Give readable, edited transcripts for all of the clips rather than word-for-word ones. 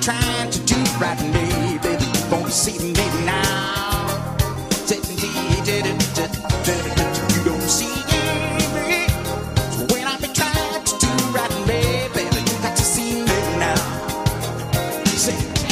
trying to do right, baby, you won't see me now. You don't see me. So when I've been trying to do right, baby, you got to see me now. Say,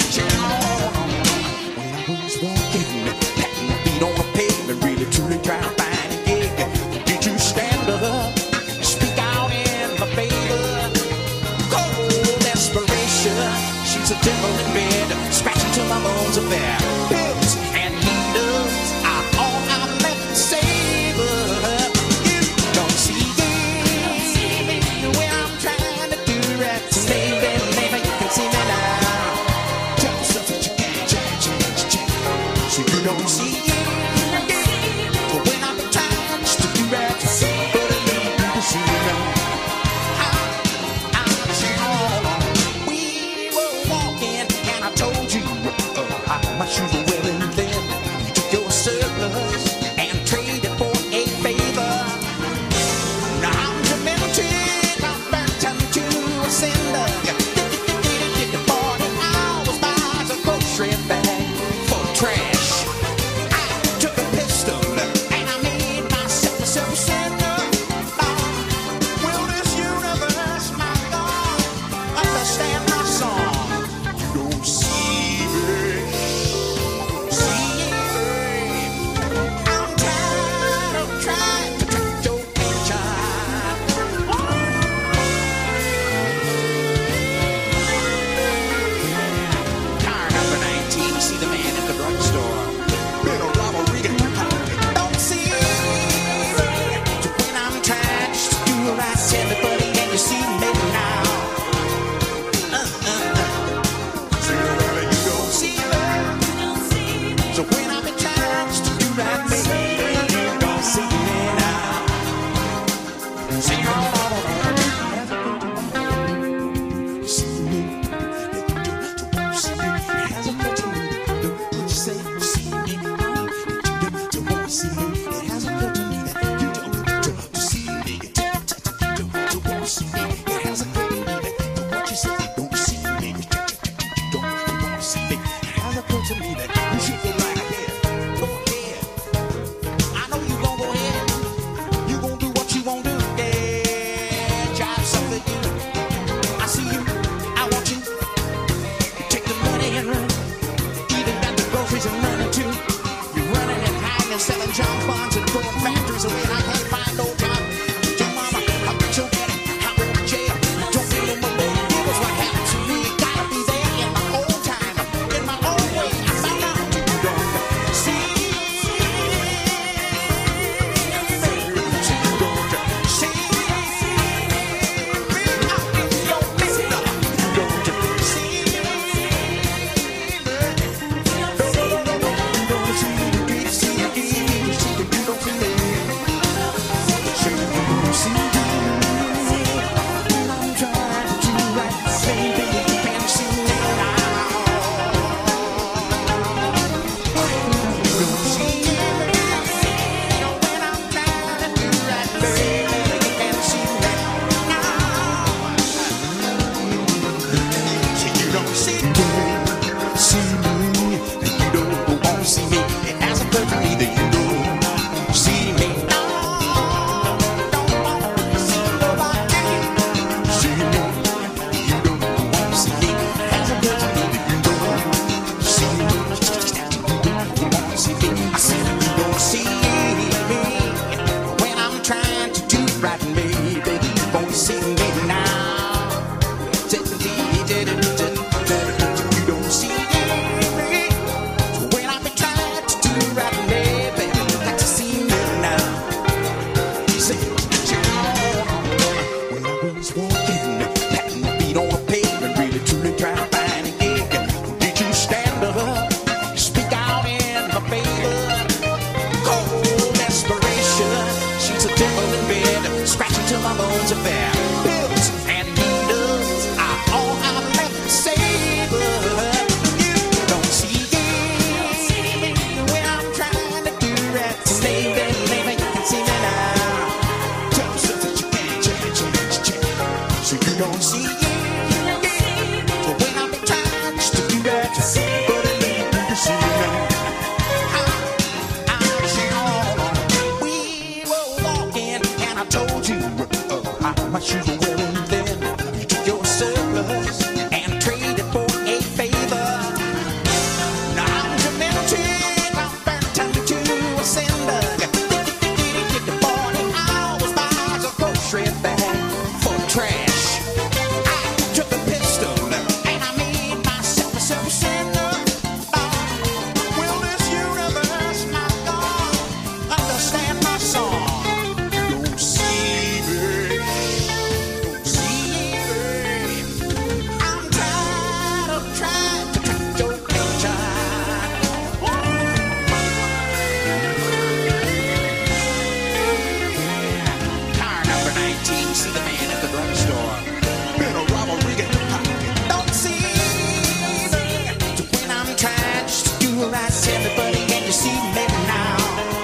when I was walking, patting my feet on the pavement, really truly trying to find a gig. Did you stand up, speak out in my favor? Cold desperation, she's a devil in bed, scratching till my bones are bare. Pills and needles are all I'm left to savor. You don't see me when I'm trying to do right. Maybe you can see me now. Tell yourself that you can't change. So you don't see me when I'm trying to do right. But you can see me now. We were walking and I told you my shoes were wearing thin. You took your surplus and traded for a favor. Now I'm demented, I'm burnt into a cinder. 40 hours buys a grocery bag for trash. I took a pistol and I made myself a self-sender. Will this universe, my God, understand my song? You don't see me. I'm tired of trying to trick your attention. Car number 19, see the man at the drugstore. Been a robbery. Don't see when I'm trying just to do right, tell everybody, and you see me now. You don't see me. So when I've been trying just to do right, baby, you don't see me now. Sing on. You see me, you don't see me. It hasn't occurred to me. What you say? You see me, you don't see me. It hasn't occurred to me that you don't see me. You don't see me. It hasn't occurred to me that what you say? You don't see me. You don't see me. It hasn't occurred to me that you should go right ahead. Go ahead. I know you gon' go ahead. You gon' do what you gon' do. Yeah, job something you. I see you. I want you. Take the money and run. Even got the groceries and running too. You're running and hiding and selling junk bonds and going factories away. I can't find no job. Your mama, I bet your daddy, I went to jail. Don't feel in my way. It was what happened to me. Gotta be there in my own time, in my own way. I found out you don't see me. So you don't see it. So when I'm trying my shoes were wearing thin. You took your surplus and traded for a favor. Now I'm demented, I'm burnt into a cinder. Get the 40 hours buys a grocery bag for trash. I took a pistol and I made myself a self-sender. Will this universe, my God, understand my song? Don't see me, don't see me. I'm tired of trying to catch your picture. Car number 19, see the man at the drugstore. Been a robbery in the pocket. Don't see me. So when I'm trying just to do right, tell me, buddy, can you see me now?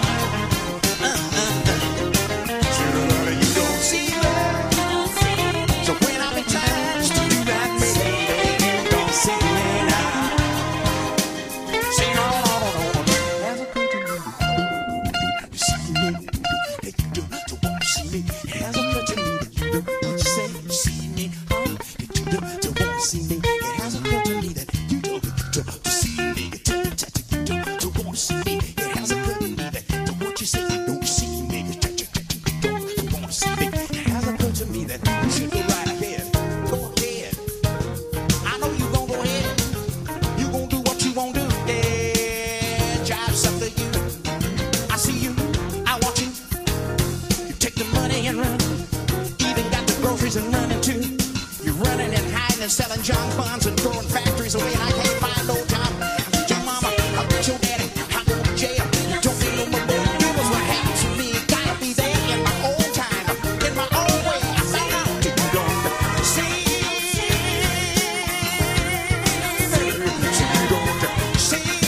Surely you don't see me. So when I'm trying just to do right, baby, you don't see me now. Say no, no, no, no. Has a good to me. You see me. Hey, you don't see me. It has a good to me. What you say? You see me. You don't see me. It has a good to me that you don't see me. You don't see me. It has a good to me that what you say? You don't see me. You don't see me. It has a good to me that you should go right ahead. Go ahead. I know you gon' go ahead. You gon' do what you won't do. Yeah, job's up to you. I see you. I want you. You take the money and run. Even got the groceries and running too. You're running and hiding and selling junk bonds and throwing factories away. And I can't find no job. I beat your mama. I beat your daddy. I go to jail. You don't need no more. You was what happened to me. Gotta be there in my own time, in my own way. I say no. You don't see me. So you don't see me.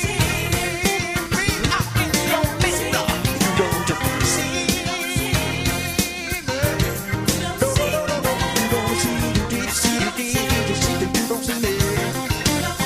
I'm in your middle. You don't see me. No, no, no, no, no. You don't see me. You don't see me. You don't see me.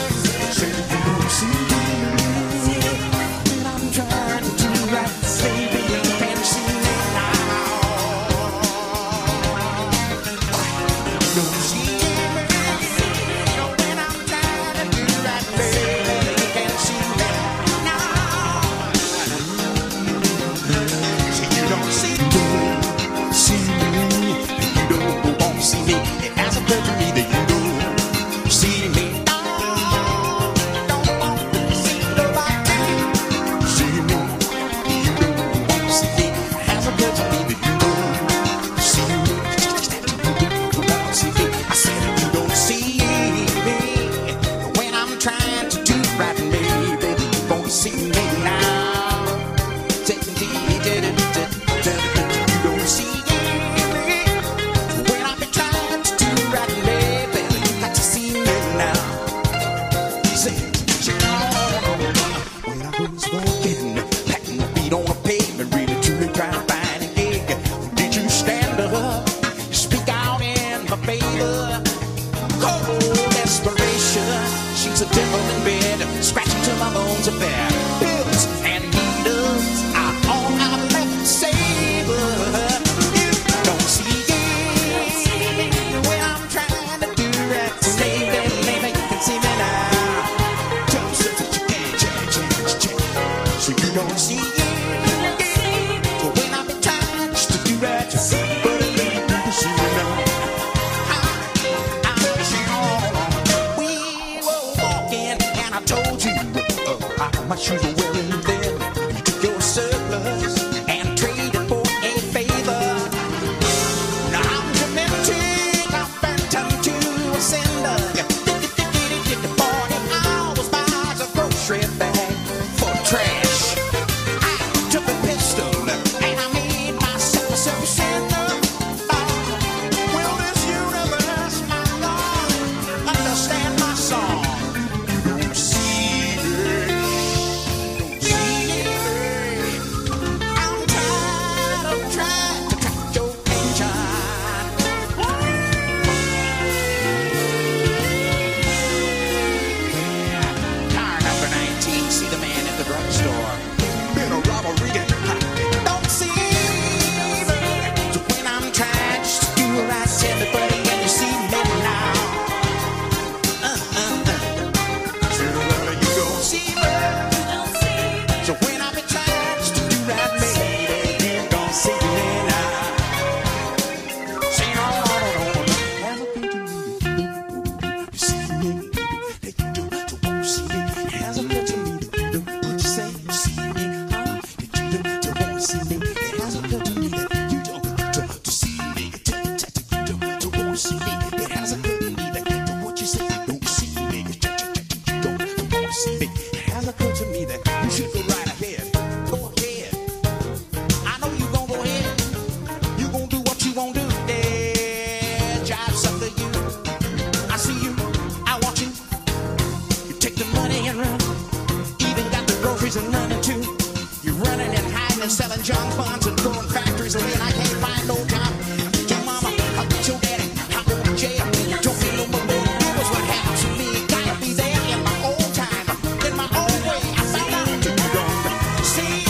jive sucker, you. I see you, I watch you. You take the money and run. Even got the groceries and running too. You're running and hiding and selling junk bonds and growing factories, and then I can't find no job. Your mama, I beat your daddy, I go to jail. Don't be no more. That was what happened to me. Gotta be there in my own time, in my own way. I found out you don't see.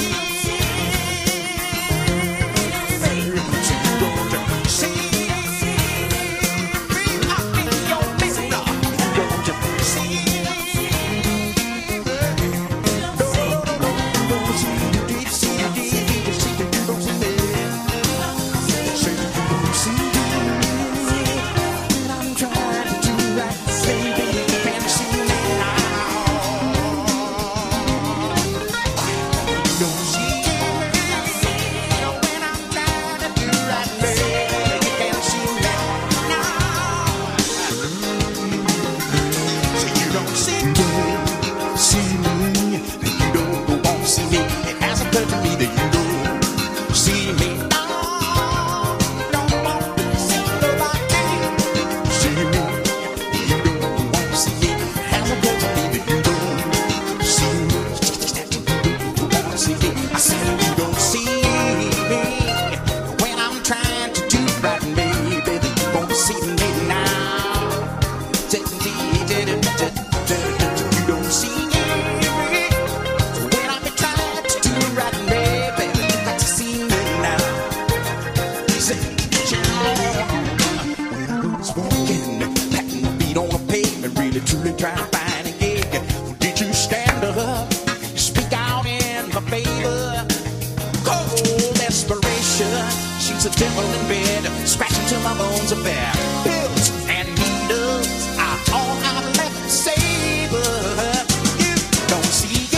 Truly trying to find a gig. Did you stand up? Speak out in my favor. Cold desperation. She's a devil in bed, scratching till my bones are bare. Pills and needles are all I'm left to save her. You don't see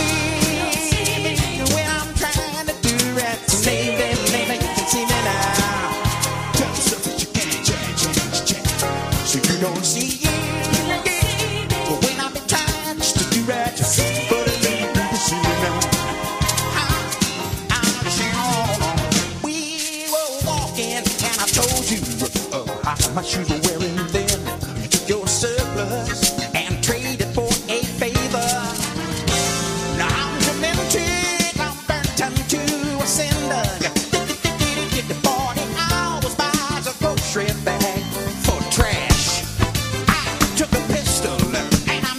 it when I'm trying to do right. So maybe you can see me now. Tell yourself that you can't change. So you don't see it. My shoes were wearing